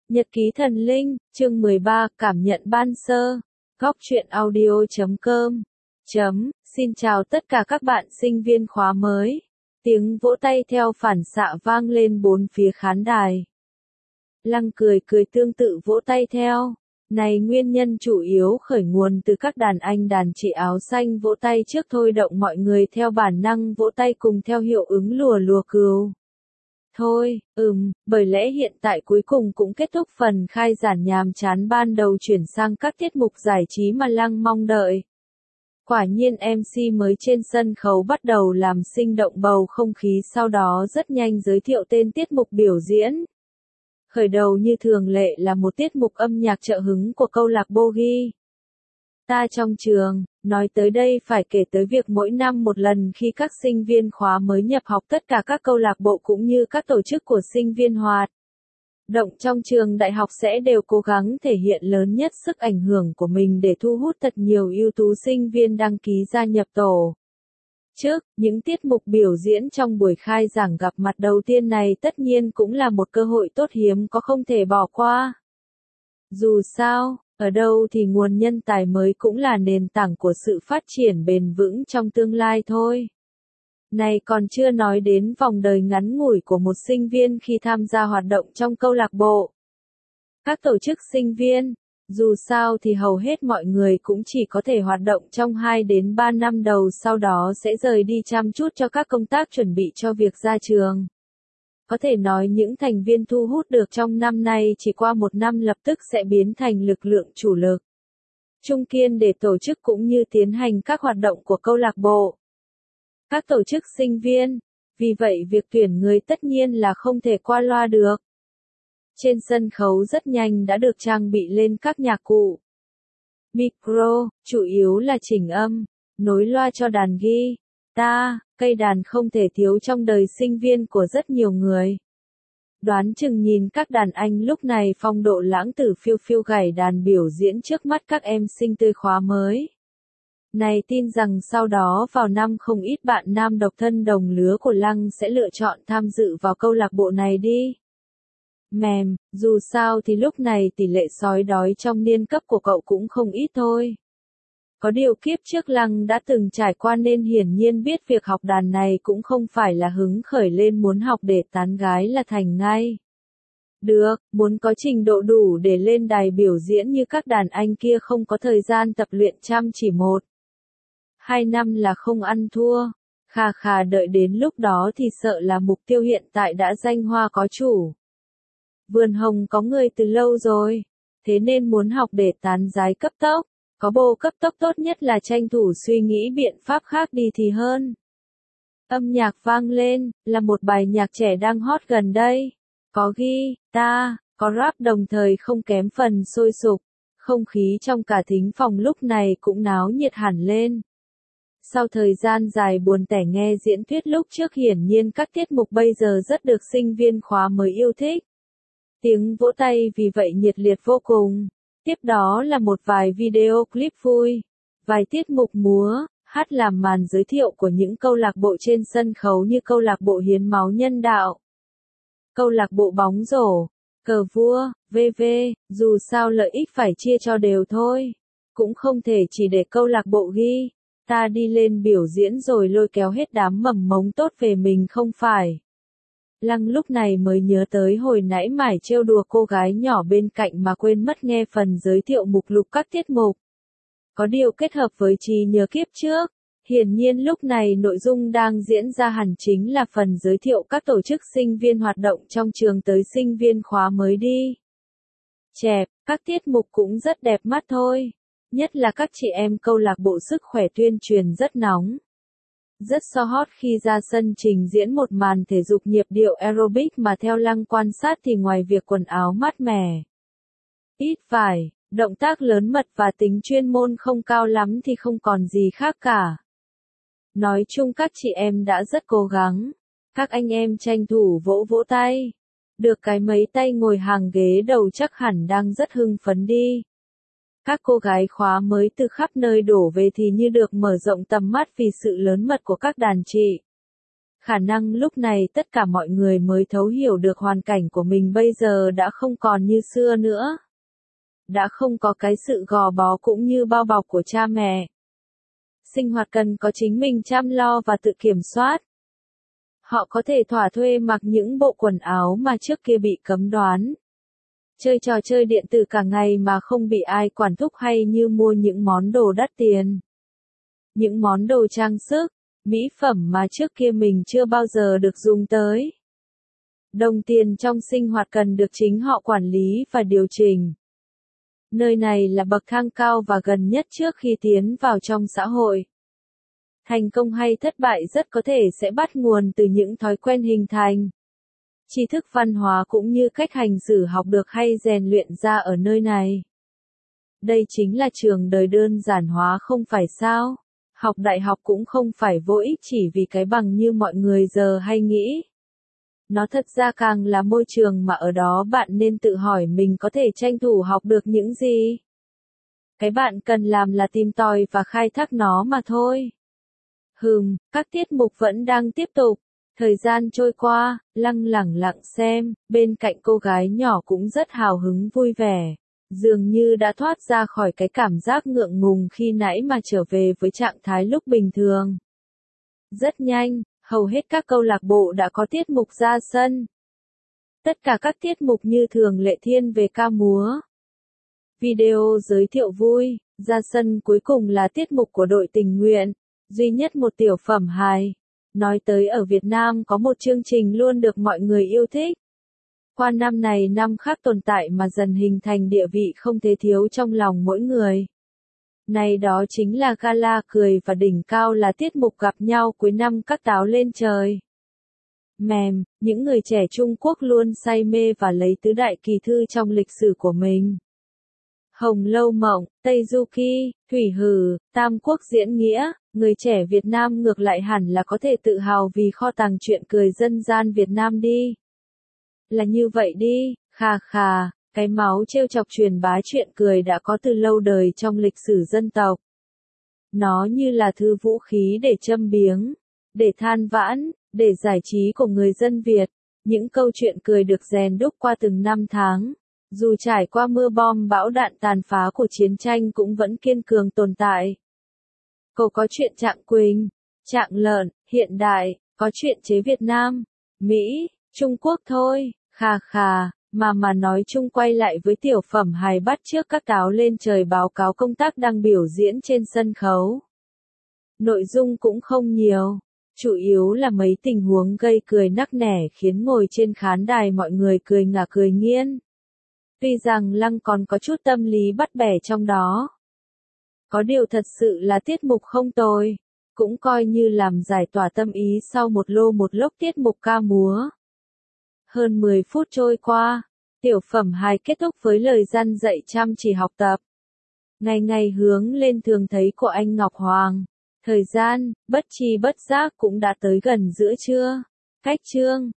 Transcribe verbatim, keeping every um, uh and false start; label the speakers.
Speaker 1: Nhật ký thần linh, chương mười ba, cảm nhận ban sơ. Góc truyện audio chấm com. Chấm, xin chào tất cả các bạn sinh viên khóa mới. Tiếng vỗ tay theo phản xạ vang lên bốn phía khán đài. Lăng cười cười tương tự vỗ tay theo. Này nguyên nhân chủ yếu khởi nguồn từ các đàn anh đàn chị áo xanh vỗ tay trước thôi động mọi người theo bản năng vỗ tay cùng theo hiệu ứng lùa lùa cừu. Thôi, ừm, bởi lẽ hiện tại cuối cùng cũng kết thúc phần khai giảng nhàm chán ban đầu chuyển sang các tiết mục giải trí mà Lăng mong đợi. Quả nhiên em xê mới trên sân khấu bắt đầu làm sinh động bầu không khí, sau đó rất nhanh giới thiệu tên tiết mục biểu diễn. Khởi đầu như thường lệ là một tiết mục âm nhạc trợ hứng của câu lạc bộ ghi ta trong trường. Nói tới đây phải kể tới việc mỗi năm một lần khi các sinh viên khóa mới nhập học, tất cả các câu lạc bộ cũng như các tổ chức của sinh viên hoạt động trong trường đại học sẽ đều cố gắng thể hiện lớn nhất sức ảnh hưởng của mình để thu hút thật nhiều ưu tú sinh viên đăng ký gia nhập tổ chức. Những tiết mục biểu diễn trong buổi khai giảng gặp mặt đầu tiên này tất nhiên cũng là một cơ hội tốt hiếm có không thể bỏ qua. Dù sao, ở đâu thì nguồn nhân tài mới cũng là nền tảng của sự phát triển bền vững trong tương lai thôi. Này còn chưa nói đến vòng đời ngắn ngủi của một sinh viên khi tham gia hoạt động trong câu lạc bộ. Các tổ chức sinh viên, dù sao thì hầu hết mọi người cũng chỉ có thể hoạt động trong hai đến ba năm đầu, sau đó sẽ rời đi chăm chút cho các công tác chuẩn bị cho việc ra trường. Có thể nói những thành viên thu hút được trong năm nay chỉ qua một năm lập tức sẽ biến thành lực lượng chủ lực trung kiên để tổ chức cũng như tiến hành các hoạt động của câu lạc bộ. Các tổ chức sinh viên, vì vậy việc tuyển người tất nhiên là không thể qua loa được. Trên sân khấu rất nhanh đã được trang bị lên các nhạc cụ, micro, chủ yếu là chỉnh âm, nối loa cho đàn guitar, cây đàn không thể thiếu trong đời sinh viên của rất nhiều người. Đoán chừng nhìn các đàn anh lúc này phong độ lãng tử phiêu phiêu gảy đàn biểu diễn trước mắt các em sinh tươi khóa mới. Này tin rằng sau đó vào năm không ít bạn nam độc thân đồng lứa của Lăng sẽ lựa chọn tham dự vào câu lạc bộ này đi. Mềm, dù sao thì lúc này tỷ lệ sói đói trong niên cấp của cậu cũng không ít thôi. Có điều kiếp trước Lăng đã từng trải qua nên hiển nhiên biết việc học đàn này cũng không phải là hứng khởi lên muốn học để tán gái là thành ngay. Được, muốn có trình độ đủ để lên đài biểu diễn như các đàn anh kia không có thời gian tập luyện chăm chỉ một hai năm là không ăn thua. Khà khà đợi đến lúc đó thì sợ là mục tiêu hiện tại đã danh hoa có chủ. Vườn hồng có người từ lâu rồi, thế nên muốn học để tán gái cấp tốc. Có bồ cấp tốc tốt nhất là tranh thủ suy nghĩ biện pháp khác đi thì hơn. Âm nhạc vang lên, là một bài nhạc trẻ đang hot gần đây. Có guitar, có rap đồng thời không kém phần sôi sục. Không khí trong cả thính phòng lúc này cũng náo nhiệt hẳn lên. Sau thời gian dài buồn tẻ nghe diễn thuyết lúc trước, hiển nhiên các tiết mục bây giờ rất được sinh viên khóa mới yêu thích. Tiếng vỗ tay vì vậy nhiệt liệt vô cùng. Tiếp đó là một vài video clip vui, vài tiết mục múa, hát làm màn giới thiệu của những câu lạc bộ trên sân khấu như câu lạc bộ hiến máu nhân đạo, câu lạc bộ bóng rổ, cờ vua, vân vân, dù sao lợi ích phải chia cho đều thôi. Cũng không thể chỉ để câu lạc bộ ghi ta đi lên biểu diễn rồi lôi kéo hết đám mầm mống tốt về mình không phải. Lăng lúc này mới nhớ tới hồi nãy mải trêu đùa cô gái nhỏ bên cạnh mà quên mất nghe phần giới thiệu mục lục các tiết mục. Có điều kết hợp với trí nhớ kiếp trước, hiển nhiên lúc này nội dung đang diễn ra hẳn chính là phần giới thiệu các tổ chức sinh viên hoạt động trong trường tới sinh viên khóa mới đi. Chẹp, các tiết mục cũng rất đẹp mắt thôi. Nhất là các chị em câu lạc bộ sức khỏe tuyên truyền rất nóng. Rất so hot khi ra sân trình diễn một màn thể dục nhịp điệu aerobic mà theo Lăng quan sát thì ngoài việc quần áo mát mẻ, ít vải, động tác lớn mật và tính chuyên môn không cao lắm thì không còn gì khác cả. Nói chung các chị em đã rất cố gắng. Các anh em tranh thủ vỗ vỗ tay. Được cái mấy tay ngồi hàng ghế đầu chắc hẳn đang rất hưng phấn đi. Các cô gái khóa mới từ khắp nơi đổ về thì như được mở rộng tầm mắt vì sự lớn mật của các đàn chị. Khả năng lúc này tất cả mọi người mới thấu hiểu được hoàn cảnh của mình bây giờ đã không còn như xưa nữa. Đã không có cái sự gò bó cũng như bao bọc của cha mẹ. Sinh hoạt cần có chính mình chăm lo và tự kiểm soát. Họ có thể thỏa thuê mặc những bộ quần áo mà trước kia bị cấm đoán. Chơi trò chơi điện tử cả ngày mà không bị ai quản thúc hay như mua những món đồ đắt tiền. Những món đồ trang sức, mỹ phẩm mà trước kia mình chưa bao giờ được dùng tới. Đồng tiền trong sinh hoạt cần được chính họ quản lý và điều chỉnh. Nơi này là bậc thang cao và gần nhất trước khi tiến vào trong xã hội. Thành công hay thất bại rất có thể sẽ bắt nguồn từ những thói quen hình thành. Tri thức văn hóa cũng như cách hành xử học được hay rèn luyện ra ở nơi này. Đây chính là trường đời đơn giản hóa không phải sao? Học đại học cũng không phải vô ích chỉ vì cái bằng như mọi người giờ hay nghĩ. Nó thật ra càng là môi trường mà ở đó bạn nên tự hỏi mình có thể tranh thủ học được những gì. Cái bạn cần làm là tìm tòi và khai thác nó mà thôi. Hừm, các tiết mục vẫn đang tiếp tục. Thời gian trôi qua, Lăng lẳng lặng xem, bên cạnh cô gái nhỏ cũng rất hào hứng vui vẻ. Dường như đã thoát ra khỏi cái cảm giác ngượng ngùng khi nãy mà trở về với trạng thái lúc bình thường. Rất nhanh, hầu hết các câu lạc bộ đã có tiết mục ra sân. Tất cả các tiết mục như thường lệ thiên về ca múa. Video giới thiệu vui, ra sân cuối cùng là tiết mục của đội tình nguyện, duy nhất một tiểu phẩm hài. Nói tới ở Việt Nam có một chương trình luôn được mọi người yêu thích. Qua năm này năm khác tồn tại mà dần hình thành địa vị không thể thiếu trong lòng mỗi người. Này đó chính là Gala cười và đỉnh cao là tiết mục gặp nhau cuối năm các táo lên trời. Mềm, những người trẻ Trung Quốc luôn say mê và lấy tứ đại kỳ thư trong lịch sử của mình. Hồng Lâu Mộng, Tây Du Ký, Thủy Hử, Tam Quốc Diễn Nghĩa, người trẻ Việt Nam ngược lại hẳn là có thể tự hào vì kho tàng truyện cười dân gian Việt Nam đi. Là như vậy đi, khà khà, cái máu trêu chọc truyền bá chuyện cười đã có từ lâu đời trong lịch sử dân tộc. Nó như là thứ vũ khí để châm biếng, để than vãn, để giải trí của người dân Việt. Những câu chuyện cười được rèn đúc qua từng năm tháng. Dù trải qua mưa bom bão đạn tàn phá của chiến tranh cũng vẫn kiên cường tồn tại. Cậu có chuyện Trạng Quỳnh, Trạng Lợn, hiện đại, có chuyện chế Việt Nam, Mỹ, Trung Quốc thôi, khà khà, mà mà nói chung quay lại với tiểu phẩm hài bắt chước các táo lên trời báo cáo công tác đang biểu diễn trên sân khấu. Nội dung cũng không nhiều, chủ yếu là mấy tình huống gây cười nắc nẻ khiến ngồi trên khán đài mọi người cười ngả cười nghiêng. Tuy rằng Lăng còn có chút tâm lý bắt bẻ trong đó. Có điều thật sự là tiết mục không tồi, cũng coi như làm giải tỏa tâm ý sau một lô một lốc tiết mục ca múa. Hơn mười phút trôi qua, tiểu phẩm hài kết thúc với lời răn dạy chăm chỉ học tập. Ngày ngày hướng lên thường thấy của anh Ngọc Hoàng. Thời gian, bất chi bất giác cũng đã tới gần giữa trưa. Cách chương